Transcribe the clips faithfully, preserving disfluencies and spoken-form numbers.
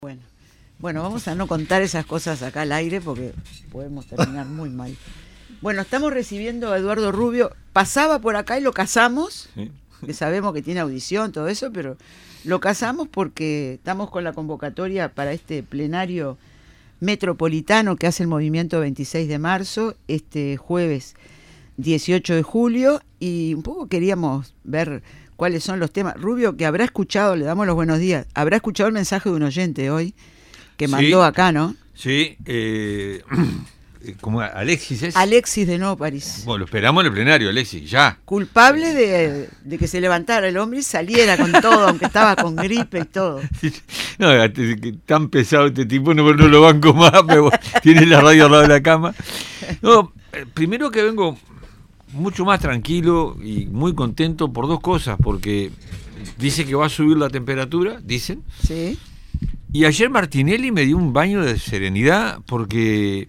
Bueno, bueno, vamos a no contar esas cosas acá al aire porque podemos terminar muy mal. Bueno, estamos recibiendo a Eduardo Rubio. Pasaba por acá y lo casamos, sí. Que sabemos que tiene audición, todo eso, pero lo casamos porque estamos con la convocatoria para este plenario metropolitano que hace el movimiento veintiséis de marzo, este jueves dieciocho de julio, y un poco queríamos ver cuáles son los temas. Rubio, que habrá escuchado, le damos los buenos días, habrá escuchado el mensaje de un oyente hoy que sí, mandó acá, ¿no? Sí, eh, como Alexis es. Alexis de Nuevo París. Bueno, lo esperamos en el plenario, Alexis, ya. Culpable de, de que se levantara el hombre y saliera con todo, aunque estaba con gripe y todo. No, tan pesado este tipo, no, no lo banco más, pero tiene la radio al lado de la cama. No, primero que vengo mucho más tranquilo y muy contento por dos cosas, porque dice que va a subir la temperatura, dicen. Sí. Y ayer Martinelli me dio un baño de serenidad porque...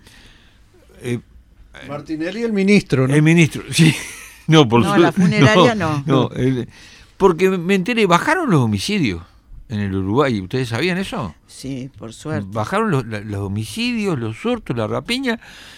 Eh, Martinelli el ministro, ¿no? El ministro, sí. No, por no, su... la funeraria no. No, no el... porque me enteré, bajaron los homicidios en el Uruguay. ¿Ustedes sabían eso? Sí, por suerte. Bajaron los, los homicidios, los hurtos, la rapiña.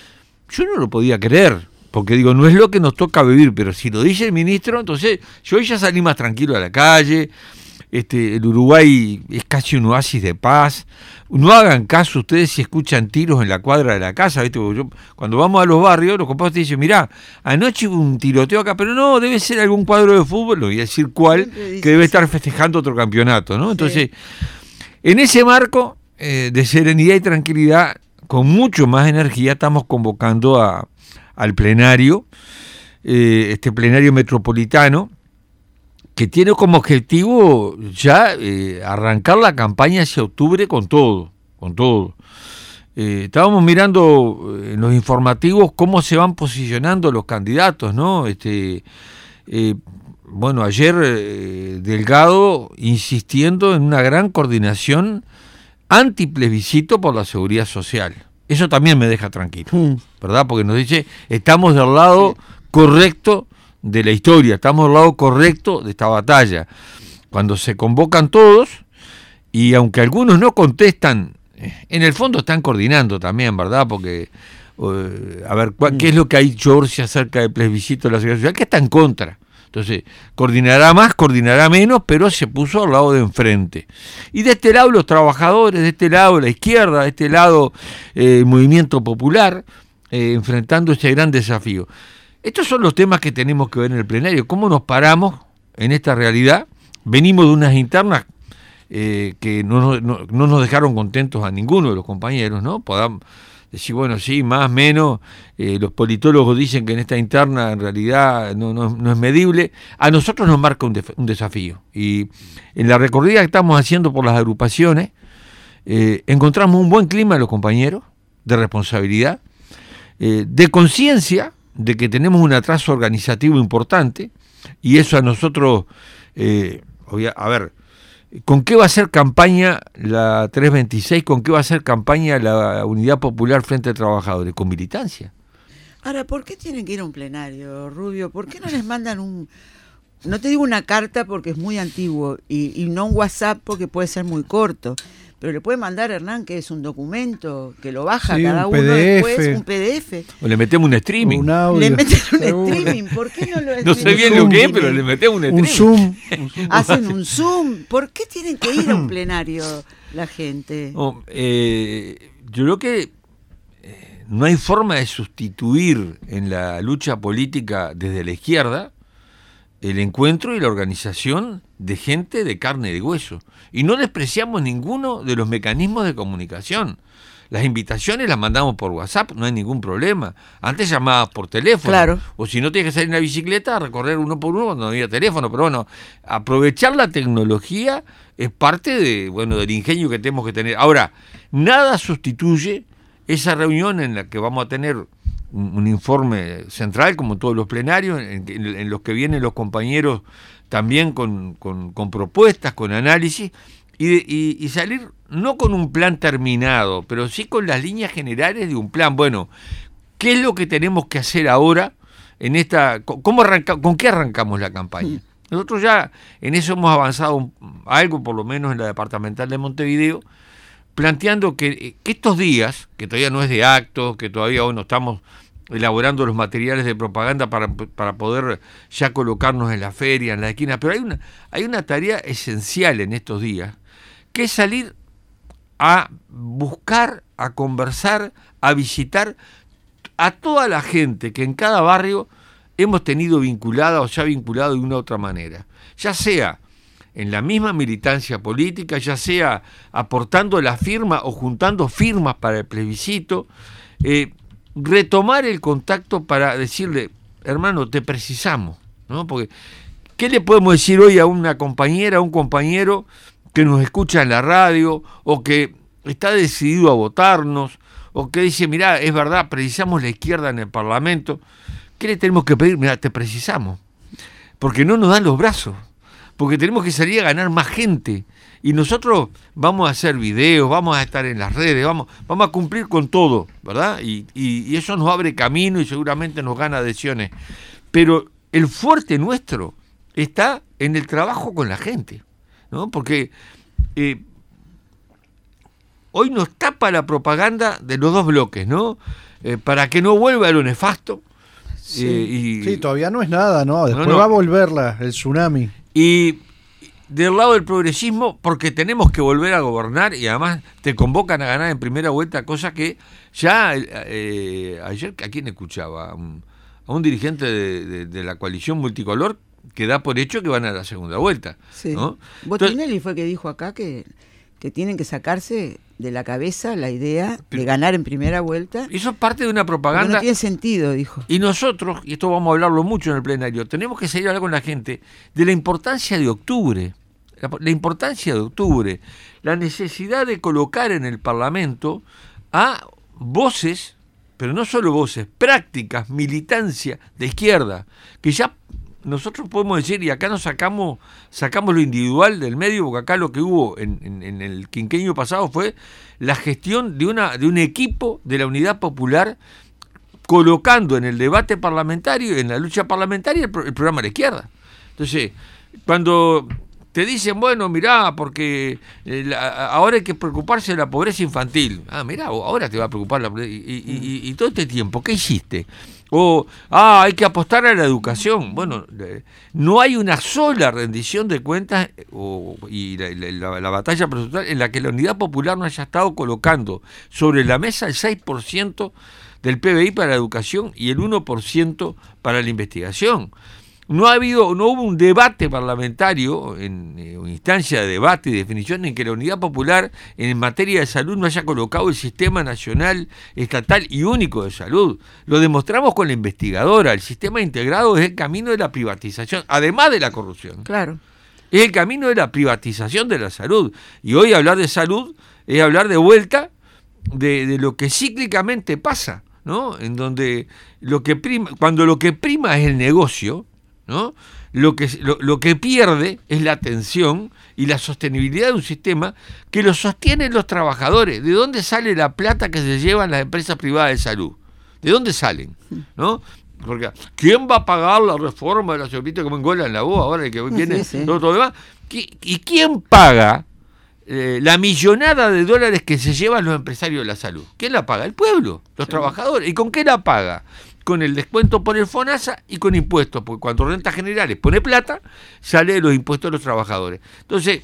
Yo no lo podía creer. Porque digo, no es lo que nos toca vivir, pero si lo dice el ministro, entonces yo ya salí más tranquilo a la calle. Este, el Uruguay es casi un oasis de paz. No hagan caso ustedes si escuchan tiros en la cuadra de la casa, ¿viste? Yo, cuando vamos a los barrios, los compadres te dicen, mirá, anoche hubo un tiroteo acá, pero no, debe ser algún cuadro de fútbol, no voy a decir cuál, que debe estar festejando otro campeonato, ¿no? Entonces, sí. En ese marco eh, de serenidad y tranquilidad, con mucho más energía, estamos convocando a al plenario, eh, este plenario metropolitano, que tiene como objetivo ya eh, arrancar la campaña hacia octubre con todo, con todo. Eh, estábamos mirando en los informativos cómo se van posicionando los candidatos, ¿no? Este, eh, bueno, ayer eh, Delgado insistiendo en una gran coordinación antiplebiscito por la seguridad social. Eso también me deja tranquilo, ¿verdad? Porque nos dice, estamos del lado correcto de la historia, estamos del lado correcto de esta batalla. Cuando se convocan todos, y aunque algunos no contestan, en el fondo están coordinando también, ¿verdad? Porque, uh, a ver, ¿qué es lo que ha dicho Orsi acerca del plebiscito de la seguridad social? Que está en contra. Entonces, coordinará más, coordinará menos, pero se puso al lado de enfrente. Y de este lado los trabajadores, de este lado la izquierda, de este lado eh, el movimiento popular, eh, enfrentando este gran desafío. Estos son los temas que tenemos que ver en el plenario. ¿Cómo nos paramos en esta realidad? Venimos de unas internas eh, que no, no, no nos dejaron contentos a ninguno de los compañeros, ¿no? Podamos decir, bueno, sí, más, menos, eh, los politólogos dicen que en esta interna en realidad no, no, no es medible. A nosotros nos marca un, def- un desafío. Y en la recorrida que estamos haciendo por las agrupaciones, eh, encontramos un buen clima de los compañeros, de responsabilidad, eh, de conciencia de que tenemos un atraso organizativo importante, y eso a nosotros, eh, a ver, ¿con qué va a ser campaña la trescientos veintiséis? ¿Con qué va a ser campaña la Unidad Popular Frente de Trabajadores? Con militancia. Ahora, ¿por qué tienen que ir a un plenario, Rubio? ¿Por qué no les mandan un, no te digo una carta porque es muy antiguo, y, y no un WhatsApp porque puede ser muy corto, pero le puede mandar a Hernán, que es un documento, que lo baja sí, cada uno P D F. Después, un P D F. O le metemos un streaming. Un audio. Le meten un streaming, ¿por qué no lo No sé bien zoom, lo que es, pero le metemos un streaming. Un Zoom. Un zoom. Hacen un Zoom. ¿Por qué tienen que ir a un plenario la gente? Oh, eh, yo creo que eh, no hay forma de sustituir en la lucha política desde la izquierda el encuentro y la organización de gente de carne y de hueso. Y no despreciamos ninguno de los mecanismos de comunicación. Las invitaciones las mandamos por WhatsApp, no hay ningún problema. Antes llamabas por teléfono. Claro. O si no tienes que salir en la bicicleta, a recorrer uno por uno cuando no había teléfono. Pero bueno, aprovechar la tecnología es parte de, bueno, del ingenio que tenemos que tener. Ahora, nada sustituye esa reunión en la que vamos a tener un, un informe central, como todos los plenarios, en, en, en los que vienen los compañeros también con, con, con propuestas, con análisis, y, de, y, y salir no con un plan terminado, pero sí con las líneas generales de un plan. Bueno, ¿qué es lo que tenemos que hacer ahora en esta? ¿Cómo arranca, ¿Con qué arrancamos la campaña? Nosotros ya en eso hemos avanzado algo, por lo menos en la departamental de Montevideo, planteando que, que estos días, que todavía no es de actos, que todavía hoy no estamos elaborando los materiales de propaganda para, para poder ya colocarnos en la feria, en la esquina, pero hay una, hay una tarea esencial en estos días, que es salir a buscar, a conversar, a visitar a toda la gente que en cada barrio hemos tenido vinculada o se ha vinculado de una u otra manera, ya sea en la misma militancia política, ya sea aportando la firma o juntando firmas para el plebiscito, eh, retomar el contacto para decirle, hermano, te precisamos, ¿no? Porque, ¿qué le podemos decir hoy a una compañera, a un compañero que nos escucha en la radio, o que está decidido a votarnos, o que dice, mirá, es verdad, precisamos la izquierda en el Parlamento? ¿Qué le tenemos que pedir? Mirá, te precisamos, porque no nos dan los brazos, porque tenemos que salir a ganar más gente, y nosotros vamos a hacer videos, vamos a estar en las redes, vamos, vamos a cumplir con todo, ¿verdad? Y, y, y eso nos abre camino y seguramente nos gana adhesiones. Pero el fuerte nuestro está en el trabajo con la gente, ¿no? Porque eh, hoy nos tapa la propaganda de los dos bloques, ¿no? Eh, para que no vuelva lo nefasto. Sí, eh, y, sí, todavía no es nada, ¿no? Después no, no. va a volverla, el tsunami. Y del lado del progresismo, porque tenemos que volver a gobernar, y además te convocan a ganar en primera vuelta, cosa que ya eh, ayer, ¿a quién escuchaba? A un, a un dirigente de, de, de la coalición multicolor que da por hecho que van a la segunda vuelta, sí. ¿no? Botinelli Entonces, fue que dijo acá que, que tienen que sacarse de la cabeza la idea pero, de ganar en primera vuelta. Eso es parte de una propaganda. No tiene sentido, dijo. Y nosotros, y esto vamos a hablarlo mucho en el plenario, tenemos que salir a hablar con la gente de la importancia de octubre, la, la importancia de octubre, la necesidad de colocar en el Parlamento a voces, pero no solo voces, prácticas, militancia de izquierda, que ya nosotros podemos decir, y acá nos sacamos sacamos lo individual del medio, porque acá lo que hubo en, en, en el quinquenio pasado fue la gestión de una de un equipo de la Unidad Popular colocando en el debate parlamentario, en la lucha parlamentaria, el, pro, el programa de la izquierda. Entonces, cuando te dicen, bueno, mirá, porque eh, la, ahora hay que preocuparse de la pobreza infantil. Ah, mirá, ahora te va a preocupar la pobreza. Y, y, y, y todo este tiempo, ¿qué hiciste? O, ah, hay que apostar a la educación. Bueno, no hay una sola rendición de cuentas o, y la, la, la batalla presupuestaria en la que la Unidad Popular no haya estado colocando sobre la mesa el seis por ciento del P B I para la educación y el uno por ciento para la investigación. No ha habido, no hubo un debate parlamentario, en eh, instancia de debate y definición, en que la Unidad Popular en materia de salud no haya colocado el sistema nacional, estatal y único de salud. Lo demostramos con la investigadora. El sistema integrado es el camino de la privatización, además de la corrupción. Claro. Es el camino de la privatización de la salud. Y hoy hablar de salud es hablar de vuelta de, de lo que cíclicamente pasa, ¿no? En donde lo que prima, cuando lo que prima es el negocio, ¿no? Lo que, lo, lo que pierde es la atención y la sostenibilidad de un sistema que lo sostienen los trabajadores. ¿De dónde sale la plata que se llevan las empresas privadas de salud? ¿De dónde salen? ¿No? Porque ¿quién va a pagar la reforma de la señorita que me engola en la voz ahora que viene sí, sí. todo, todo demás? ¿Y quién paga eh, la millonada de dólares que se llevan los empresarios de la salud? ¿Quién la paga? El pueblo, los sí. trabajadores. ¿Y con qué la paga? Con el descuento por el FONASA y con impuestos, porque cuando Rentas Generales pone plata, sale de los impuestos de los trabajadores. Entonces,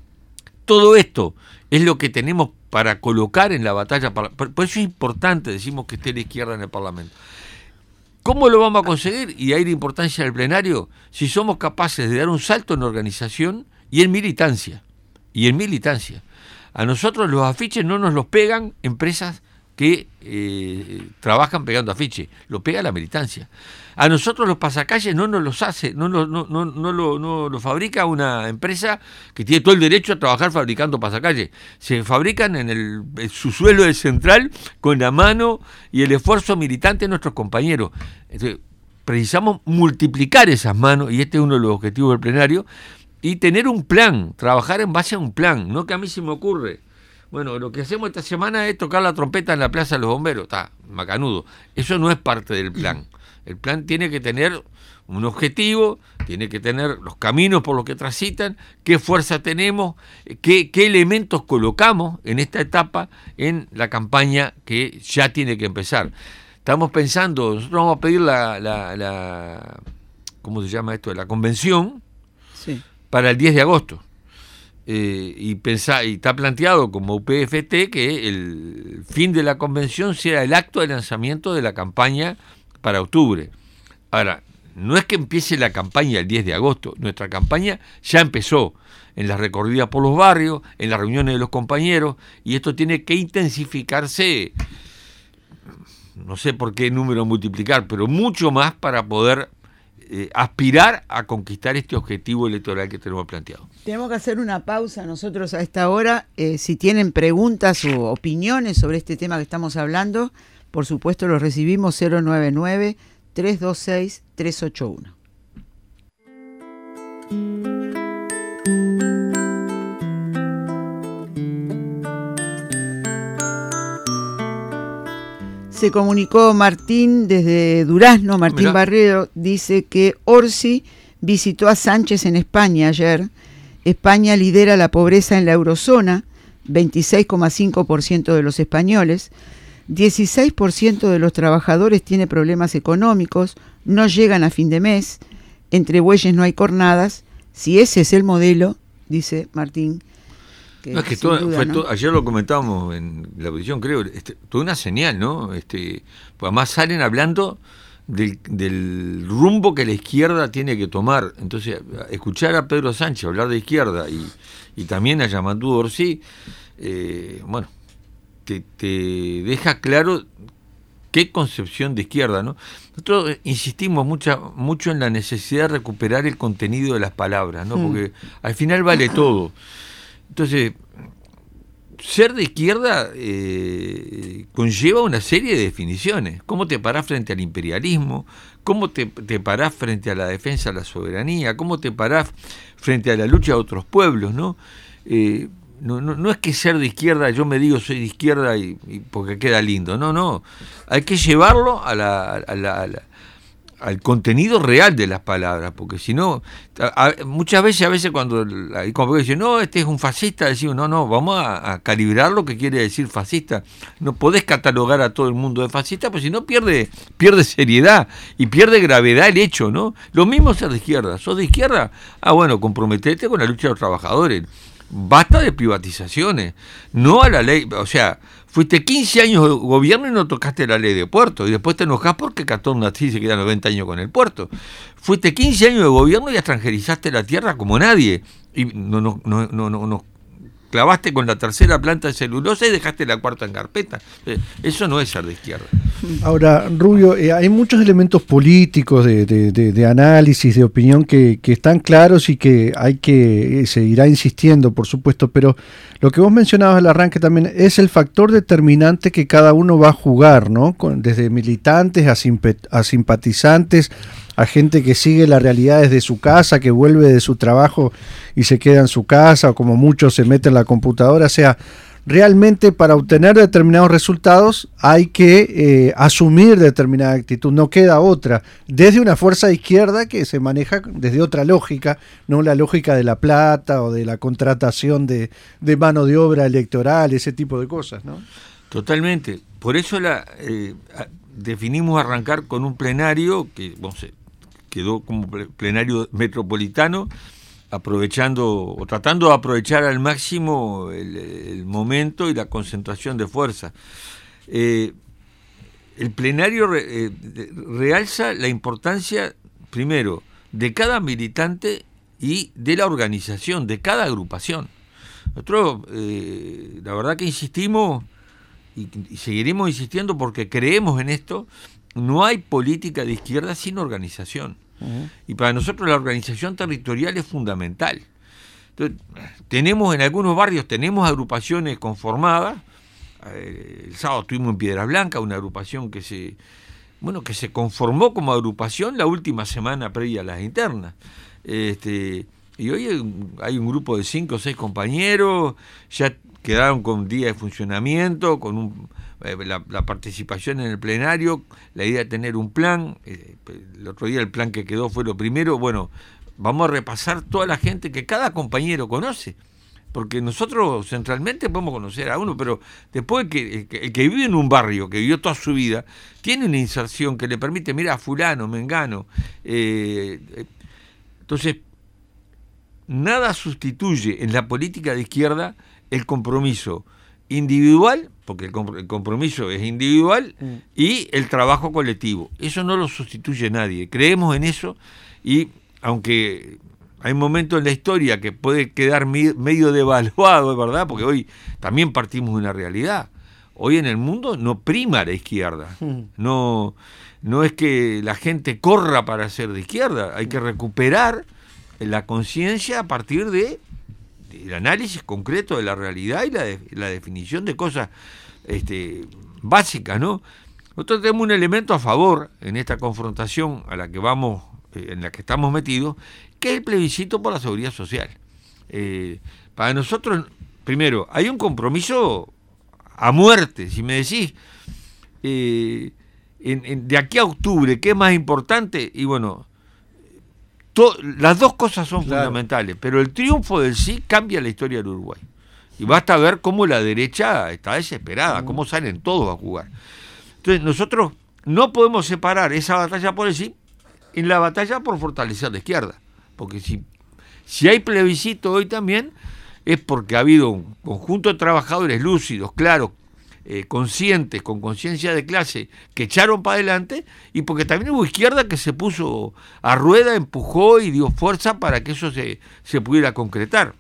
todo esto es lo que tenemos para colocar en la batalla. Por eso es importante, decimos, que esté la izquierda en el Parlamento. ¿Cómo lo vamos a conseguir? Y ahí la importancia del plenario, si somos capaces de dar un salto en organización y en militancia. Y en militancia. A nosotros los afiches no nos los pegan empresas que eh, trabajan pegando afiches, lo pega la militancia. A nosotros los pasacalles no nos los hace, no, no, no, no, no, lo, no lo fabrica una empresa que tiene todo el derecho a trabajar fabricando pasacalles. Se fabrican en el, el subsuelo del central con la mano y el esfuerzo militante de nuestros compañeros. Entonces, precisamos multiplicar esas manos, y este es uno de los objetivos del plenario, y tener un plan, trabajar en base a un plan, no que a mí se me ocurre. Bueno, lo que hacemos esta semana es tocar la trompeta en la Plaza de los Bomberos. Está macanudo. Eso no es parte del plan. El plan tiene que tener un objetivo, tiene que tener los caminos por los que transitan, qué fuerza tenemos, qué, qué elementos colocamos en esta etapa en la campaña que ya tiene que empezar. Estamos pensando, nosotros vamos a pedir la, la, la ¿cómo se llama esto? La convención sí. para el diez de agosto. Eh, y, pensá, y está planteado como U P F T que el fin de la convención sea el acto de lanzamiento de la campaña para octubre. Ahora, no es que empiece la campaña el diez de agosto, nuestra campaña ya empezó en las recorridas por los barrios, en las reuniones de los compañeros, y esto tiene que intensificarse, no sé por qué número multiplicar, pero mucho más para poder eh, aspirar a conquistar este objetivo electoral que tenemos planteado. Tenemos que hacer una pausa nosotros a esta hora. Eh, si tienen preguntas o opiniones sobre este tema que estamos hablando, por supuesto los recibimos cero nueve nueve, tres dos seis, tres ocho uno. Se comunicó Martín desde Durazno, Martín Mirá. Barrero, dice que Orsi visitó a Sánchez en España ayer. España lidera la pobreza en la eurozona, veintiséis coma cinco por ciento de los españoles, dieciséis por ciento de los trabajadores tiene problemas económicos, no llegan a fin de mes, entre bueyes no hay cornadas. Si ese es el modelo, dice Martín, que, no, es que todo, duda, fue ¿no? todo, ayer lo comentábamos en la audición, creo, este, toda una señal, ¿no? Este, pues además salen hablando del, del rumbo que la izquierda tiene que tomar. Entonces, escuchar a Pedro Sánchez hablar de izquierda y, y también a Yamandu Orsi, eh, bueno, te, te deja claro qué concepción de izquierda, ¿no? Nosotros insistimos mucha, mucho en la necesidad de recuperar el contenido de las palabras, ¿no? Porque al final vale todo. Entonces, ser de izquierda eh, conlleva una serie de definiciones. ¿Cómo te parás frente al imperialismo? ¿Cómo te, te parás frente a la defensa de la soberanía? ¿Cómo te parás frente a la lucha de otros pueblos? ¿No? Eh, no, no, no es que ser de izquierda, yo me digo soy de izquierda y, y porque queda lindo. No, no. Hay que llevarlo a la... A la, a la al contenido real de las palabras, porque si no, a, a, muchas veces, a veces cuando hay como que dicen, no, este es un fascista, decimos, no, no, vamos a, a calibrar lo que quiere decir fascista. No podés catalogar a todo el mundo de fascista, pues si no pierde, pierde seriedad y pierde gravedad el hecho, ¿no? Lo mismo ser de izquierda. ¿Sos de izquierda? Ah, bueno, comprometete con la lucha de los trabajadores. Basta de privatizaciones, no a la ley, o sea, fuiste quince años de gobierno y no tocaste la ley de puerto, y después te enojás porque Catón Natí se queda noventa años con el puerto. Fuiste quince años de gobierno y extranjerizaste la tierra como nadie, y no, no, no, no, no, no clavaste con la tercera planta de celulosa y dejaste la cuarta en carpeta. Eso no es ser de izquierda. Ahora, Rubio, eh, hay muchos elementos políticos de, de, de, de análisis, de opinión que, que están claros y que hay que eh, seguirá insistiendo, por supuesto, pero lo que vos mencionabas al arranque también es el factor determinante que cada uno va a jugar, ¿no? Con, desde militantes a, simp- a simpatizantes, a gente que sigue la realidad desde su casa, que vuelve de su trabajo y se queda en su casa, o como muchos se meten en la computadora. O sea, realmente para obtener determinados resultados hay que eh, asumir determinada actitud, no queda otra, desde una fuerza de izquierda que se maneja desde otra lógica, no la lógica de la plata o de la contratación de, de mano de obra electoral, ese tipo de cosas, ¿no? Totalmente. Por eso la eh, definimos arrancar con un plenario que bueno, se quedó como plenario metropolitano, aprovechando o tratando de aprovechar al máximo el, el momento y la concentración de fuerza. Eh, el plenario re, eh, realza la importancia, primero, de cada militante y de la organización, de cada agrupación. Nosotros, eh, la verdad que insistimos y, y seguiremos insistiendo porque creemos en esto. No hay política de izquierda sin organización. Uh-huh. Y para nosotros la organización territorial es fundamental. Entonces, tenemos en algunos barrios, tenemos agrupaciones conformadas. Eh, el sábado estuvimos en Piedra Blanca, una agrupación que se, bueno, que se conformó como agrupación la última semana previa a las internas. Este, y hoy hay un, hay un grupo de cinco o seis compañeros, ya quedaron con día de funcionamiento, con un, eh, la, la participación en el plenario, la idea de tener un plan. Eh, el otro día el plan que quedó fue lo primero. Bueno, vamos a repasar toda la gente que cada compañero conoce, porque nosotros centralmente podemos conocer a uno, pero después que el, que el que vive en un barrio, que vivió toda su vida, tiene una inserción que le permite, mira, fulano, mengano. Eh, eh, entonces, nada sustituye en la política de izquierda el compromiso individual, porque el, comp- el compromiso es individual, mm. y el trabajo colectivo. Eso no lo sustituye nadie. Creemos en eso, y aunque hay momentos en la historia que puede quedar mi- medio devaluado, ¿verdad? Porque hoy también partimos de una realidad. Hoy en el mundo no prima la izquierda. Mm. No, no es que la gente corra para ser de izquierda. Hay que recuperar la conciencia a partir de, del análisis concreto de la realidad y la, de, la definición de cosas este, básicas, ¿no? Nosotros tenemos un elemento a favor en esta confrontación a la que vamos, eh, en la que estamos metidos, que es el plebiscito por la seguridad social. Eh, para nosotros, primero, hay un compromiso a muerte. Si me decís, eh, en, en, de aquí a octubre, ¿qué es más importante? Y bueno, to, las dos cosas son claro. fundamentales, pero el triunfo del sí cambia la historia del Uruguay. Y basta ver cómo la derecha está desesperada, cómo salen todos a jugar. Entonces, nosotros no podemos separar esa batalla por el sí en la batalla por fortalecer la izquierda. Porque si, si hay plebiscito hoy también, es porque ha habido un conjunto de trabajadores lúcidos, claros, eh, conscientes, con conciencia de clase, que echaron para adelante, y porque también hubo izquierda que se puso a rueda, empujó y dio fuerza para que eso se, se pudiera concretar.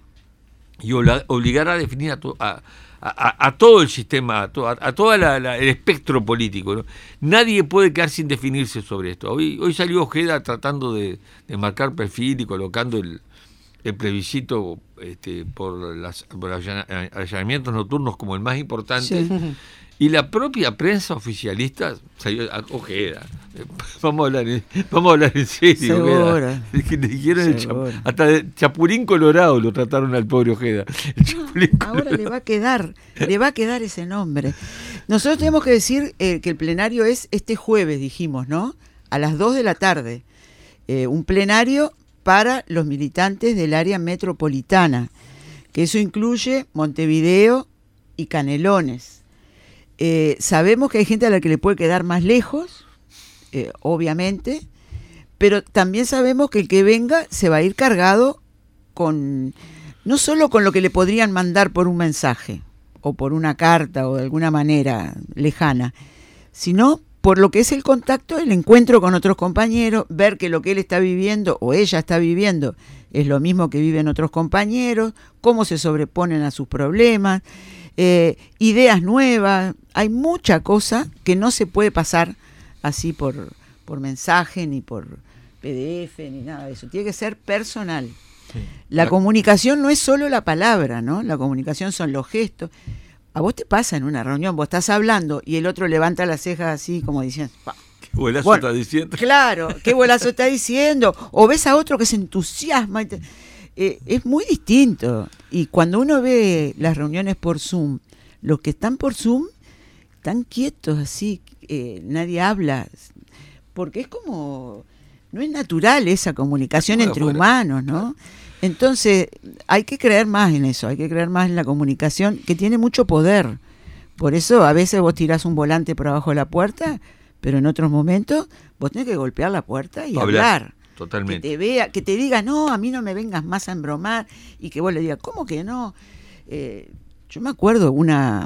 Y obligar a definir a, to, a, a, a todo el sistema, a, to, a, a todo el espectro político, ¿no? Nadie puede quedar sin definirse sobre esto. Hoy, hoy salió Ojeda tratando de, de marcar perfil y colocando el, el plebiscito este, por, las, por los allanamientos nocturnos como el más importante. Sí. Y la propia prensa oficialista salió a Ojeda. Vamos a hablar en, vamos a hablar en serio, Ojeda. El chap, hasta de Chapulín Colorado lo trataron al pobre Ojeda. El no, ahora le va a quedar, le va a quedar ese nombre. Nosotros tenemos que decir eh, que el plenario es este jueves, dijimos, ¿no? A las dos de la tarde. Eh, un plenario para los militantes del área metropolitana, que eso incluye Montevideo y Canelones. Eh, sabemos que hay gente a la que le puede quedar más lejos, eh, obviamente, pero también sabemos que el que venga se va a ir cargado con, no solo con lo que le podrían mandar por un mensaje, o por una carta, o de alguna manera lejana, sino por lo que es el contacto, el encuentro con otros compañeros, ver que lo que él está viviendo, o ella está viviendo, es lo mismo que viven otros compañeros, cómo se sobreponen a sus problemas, Eh, ideas nuevas. Hay mucha cosa que no se puede pasar así por, por mensaje, ni por P D F, ni nada de eso. Tiene que ser personal. Sí. La comunicación no es solo la palabra, ¿no? La comunicación son los gestos. A vos te pasa en una reunión, vos estás hablando y el otro levanta las cejas así como diciendo... ¿Qué bolazo bueno, está diciendo? Claro, qué bolazo está diciendo. O ves a otro que se entusiasma y te... Eh, es muy distinto. Y cuando uno ve las reuniones por Zoom, los que están por Zoom están quietos así, eh, nadie habla, porque es como, no es natural esa comunicación bueno, entre bueno. humanos, ¿no? Entonces hay que creer más en eso, hay que creer más en la comunicación, que tiene mucho poder. Por eso a veces vos tirás un volante por abajo de la puerta, pero en otros momentos vos tenés que golpear la puerta y hablar. hablar. Totalmente. Que te vea, que te diga, no, a mí no me vengas más a embromar, y que vos le digas, ¿cómo que no? Eh, yo me acuerdo una,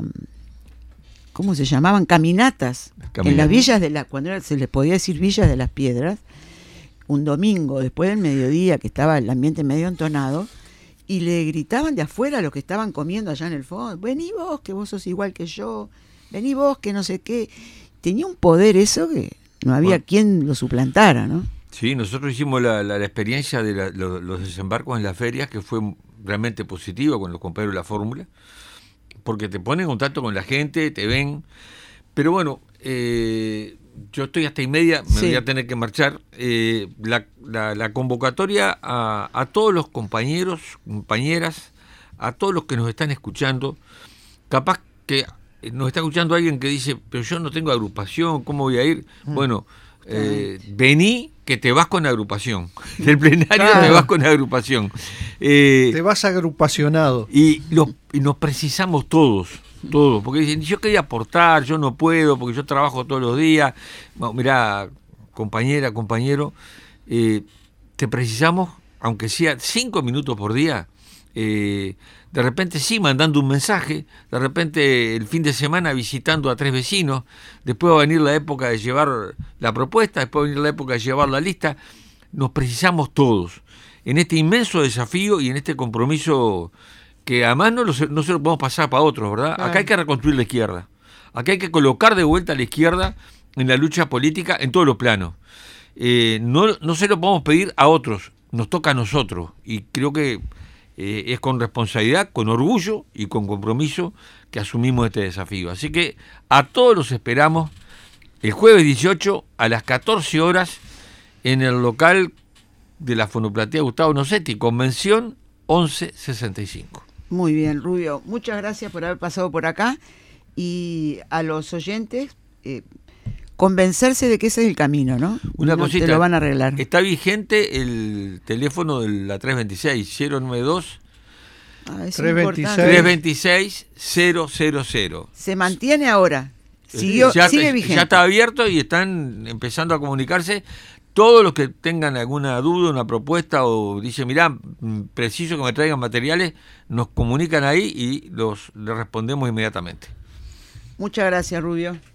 ¿cómo se llamaban? Caminatas. Caminata. En las villas de las, cuando era, se les podía decir Villas de las Piedras, un domingo después del mediodía, que estaba el ambiente medio entonado, y le gritaban de afuera a los que estaban comiendo allá en el fondo, vení vos, que vos sos igual que yo, vení vos, que no sé qué. Tenía un poder eso que no había bueno. quien lo suplantara, ¿no? Sí, nosotros hicimos la, la, la experiencia de la, los, los desembarcos en las ferias, que fue realmente positiva con los compañeros de la fórmula, porque te ponen en contacto con la gente, te ven. Pero bueno, eh, yo estoy hasta y media, me sí. voy a tener que marchar. Eh, la, la, la convocatoria a, a todos los compañeros, compañeras, a todos los que nos están escuchando, capaz que nos está escuchando alguien que dice, pero yo no tengo agrupación, ¿cómo voy a ir? Mm. Bueno, eh, vení, que te vas con agrupación. Del plenario claro. te vas con agrupación. Eh, te vas agrupacionado. Y, lo, y nos precisamos todos, todos, porque dicen, yo quería aportar, yo no puedo, porque yo trabajo todos los días. Bueno, mirá, compañera, compañero, eh, te precisamos, aunque sea cinco minutos por día, eh, de repente sí mandando un mensaje, de repente el fin de semana visitando a tres vecinos, después va a venir la época de llevar la propuesta, después va a venir la época de llevar la lista. Nos precisamos todos en este inmenso desafío y en este compromiso que además no, lo, no se lo podemos pasar para otros, ¿verdad? Claro. Acá hay que reconstruir la izquierda, acá hay que colocar de vuelta a la izquierda en la lucha política en todos los planos. Eh, no, no se lo podemos pedir a otros, nos toca a nosotros, y creo que Eh, es con responsabilidad, con orgullo y con compromiso que asumimos este desafío. Así que a todos los esperamos el jueves dieciocho a las catorce horas en el local de la Fonoplatea Gustavo Nocetti, Convención once sesenta y cinco. Muy bien, Rubio. Muchas gracias por haber pasado por acá, y a los oyentes eh, convencerse de que ese es el camino, ¿no? Una no cosita, te lo van a arreglar. Está vigente el teléfono de la tres veintiséis, cero noventa y dos, ah, es tres veintiséis, cero cero cero. Se mantiene ahora. Siguió, ya, sigue vigente. Ya está abierto y están empezando a comunicarse. Todos los que tengan alguna duda, una propuesta, o dicen, mirá, preciso que me traigan materiales, nos comunican ahí y los les respondemos inmediatamente. Muchas gracias, Rubio.